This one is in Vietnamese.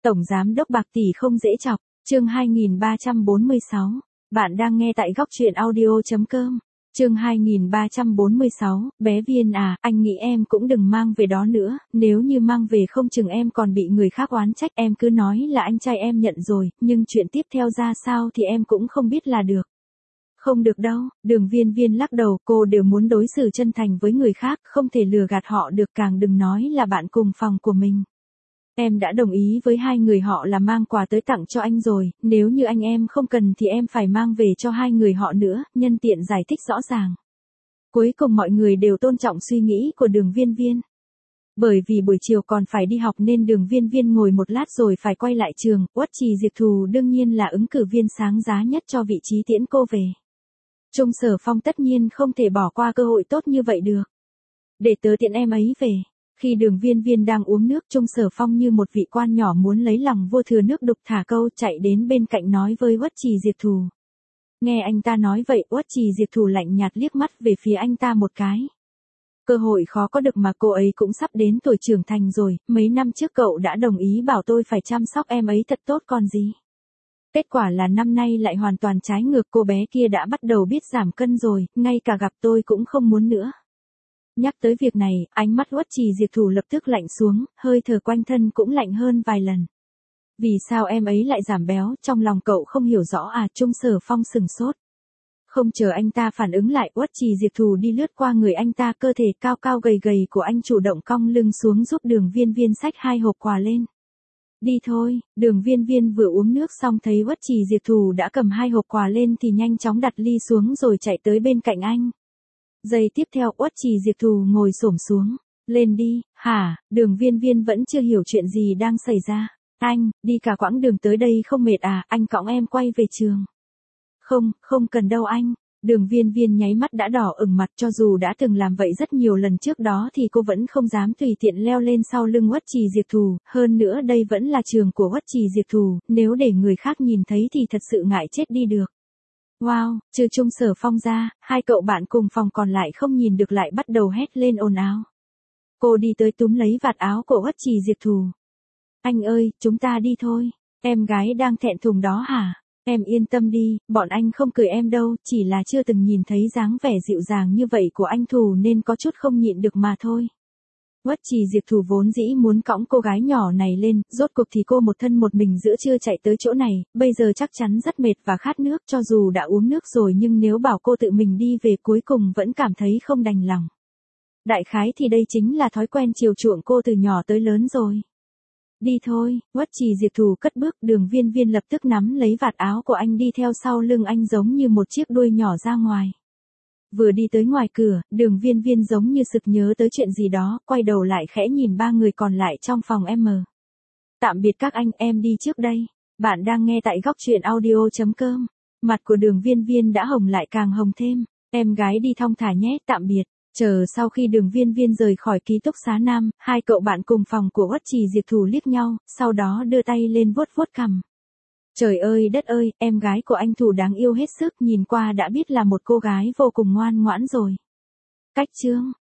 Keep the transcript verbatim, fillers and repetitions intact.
Tổng giám đốc bạc tỷ không dễ chọc, chương hai nghìn ba trăm bốn mươi sáu. Bạn đang nghe tại góc truyện audio.com. Chương hai nghìn ba trăm bốn mươi sáu, bé Viên à, anh nghĩ em cũng đừng mang về đó nữa, nếu như mang về không chừng em còn bị người khác oán trách, em cứ nói là anh trai em nhận rồi, nhưng chuyện tiếp theo ra sao thì em cũng không biết là được. Không được đâu, Đường Viên Viên lắc đầu, cô đều muốn đối xử chân thành với người khác, không thể lừa gạt họ được, càng đừng nói là bạn cùng phòng của mình. Em đã đồng ý với hai người họ là mang quà tới tặng cho anh rồi, nếu như anh em không cần thì em phải mang về cho hai người họ nữa, nhân tiện giải thích rõ ràng. Cuối cùng mọi người đều tôn trọng suy nghĩ của Đường Viên Viên. Bởi vì buổi chiều còn phải đi học nên Đường Viên Viên ngồi một lát rồi phải quay lại trường, Uất Trì Diệp Thù đương nhiên là ứng cử viên sáng giá nhất cho vị trí tiễn cô về. Trung Sở Phong tất nhiên không thể bỏ qua cơ hội tốt như vậy được. Để tớ tiễn em ấy về. Khi Đường Viên Viên đang uống nước, Trung Sở Phong như một vị quan nhỏ muốn lấy lòng vua thừa nước đục thả câu chạy đến bên cạnh nói với Uất Trì Diệp Thù. Nghe anh ta nói vậy, Uất Trì Diệp Thù lạnh nhạt liếc mắt về phía anh ta một cái. Cơ hội khó có được mà, cô ấy cũng sắp đến tuổi trưởng thành rồi, mấy năm trước cậu đã đồng ý bảo tôi phải chăm sóc em ấy thật tốt còn gì. Kết quả là năm nay lại hoàn toàn trái ngược, cô bé kia đã bắt đầu biết giảm cân rồi, ngay cả gặp tôi cũng không muốn nữa. Nhắc tới việc này, ánh mắt Uất Trì Diệp Thù lập tức lạnh xuống, hơi thở quanh thân cũng lạnh hơn vài lần. Vì sao em ấy lại giảm béo, trong lòng cậu không hiểu rõ à? Trung Sở Phong sừng sốt. Không chờ anh ta phản ứng lại, Uất Trì Diệp Thù đi lướt qua người anh ta, cơ thể cao cao gầy gầy của anh chủ động cong lưng xuống giúp Đường Viên Viên xách hai hộp quà lên. Đi thôi, Đường Viên Viên vừa uống nước xong thấy Uất Trì Diệp Thù đã cầm hai hộp quà lên thì nhanh chóng đặt ly xuống rồi chạy tới bên cạnh anh. Giây tiếp theo Uất Trì Diệp Thù ngồi xổm xuống. Lên đi, hả? Đường Viên Viên vẫn chưa hiểu chuyện gì đang xảy ra. Anh, đi cả quãng đường tới đây không mệt à, anh cõng em quay về trường. Không, không cần đâu anh. Đường Viên Viên nháy mắt đã đỏ ửng mặt, cho dù đã từng làm vậy rất nhiều lần trước đó thì cô vẫn không dám tùy tiện leo lên sau lưng Uất Trì Diệp Thù, hơn nữa đây vẫn là trường của Uất Trì Diệp Thù, nếu để người khác nhìn thấy thì thật sự ngại chết đi được. Wow, trừ Trung Sở Phong ra, hai cậu bạn cùng phòng còn lại không nhìn được lại bắt đầu hét lên ồn ào. Cô đi tới túm lấy vạt áo của Uất Trì Diệp Thù. Anh ơi, chúng ta đi thôi, em gái đang thẹn thùng đó hả? Em yên tâm đi, bọn anh không cười em đâu, chỉ là chưa từng nhìn thấy dáng vẻ dịu dàng như vậy của anh Thù nên có chút không nhịn được mà thôi. Uất Trì Diệp Thù vốn dĩ muốn cõng cô gái nhỏ này lên, rốt cuộc thì cô một thân một mình giữa trưa chạy tới chỗ này, bây giờ chắc chắn rất mệt và khát nước, cho dù đã uống nước rồi nhưng nếu bảo cô tự mình đi về cuối cùng vẫn cảm thấy không đành lòng. Đại khái thì đây chính là thói quen chiều chuộng cô từ nhỏ tới lớn rồi. Đi thôi, Uất Trì Diệp Thù cất bước, Đường Viên Viên lập tức nắm lấy vạt áo của anh đi theo sau lưng anh giống như một chiếc đuôi nhỏ ra ngoài. Vừa đi tới ngoài cửa, Đường Viên Viên giống như sực nhớ tới chuyện gì đó, quay đầu lại khẽ nhìn ba người còn lại trong phòng M. Tạm biệt các anh, em đi trước đây. Bạn đang nghe tại góc truyện audio.com. Mặt của Đường Viên Viên đã hồng lại càng hồng thêm. Em gái đi thong thả nhé, tạm biệt. Chờ sau khi Đường Viên Viên rời khỏi ký túc xá nam, hai cậu bạn cùng phòng của Uất Trì Diệp Thù liếc nhau, sau đó đưa tay lên vuốt vuốt cằm. Trời ơi đất ơi, em gái của anh Thù đáng yêu hết sức, nhìn qua đã biết là một cô gái vô cùng ngoan ngoãn rồi. Cách chương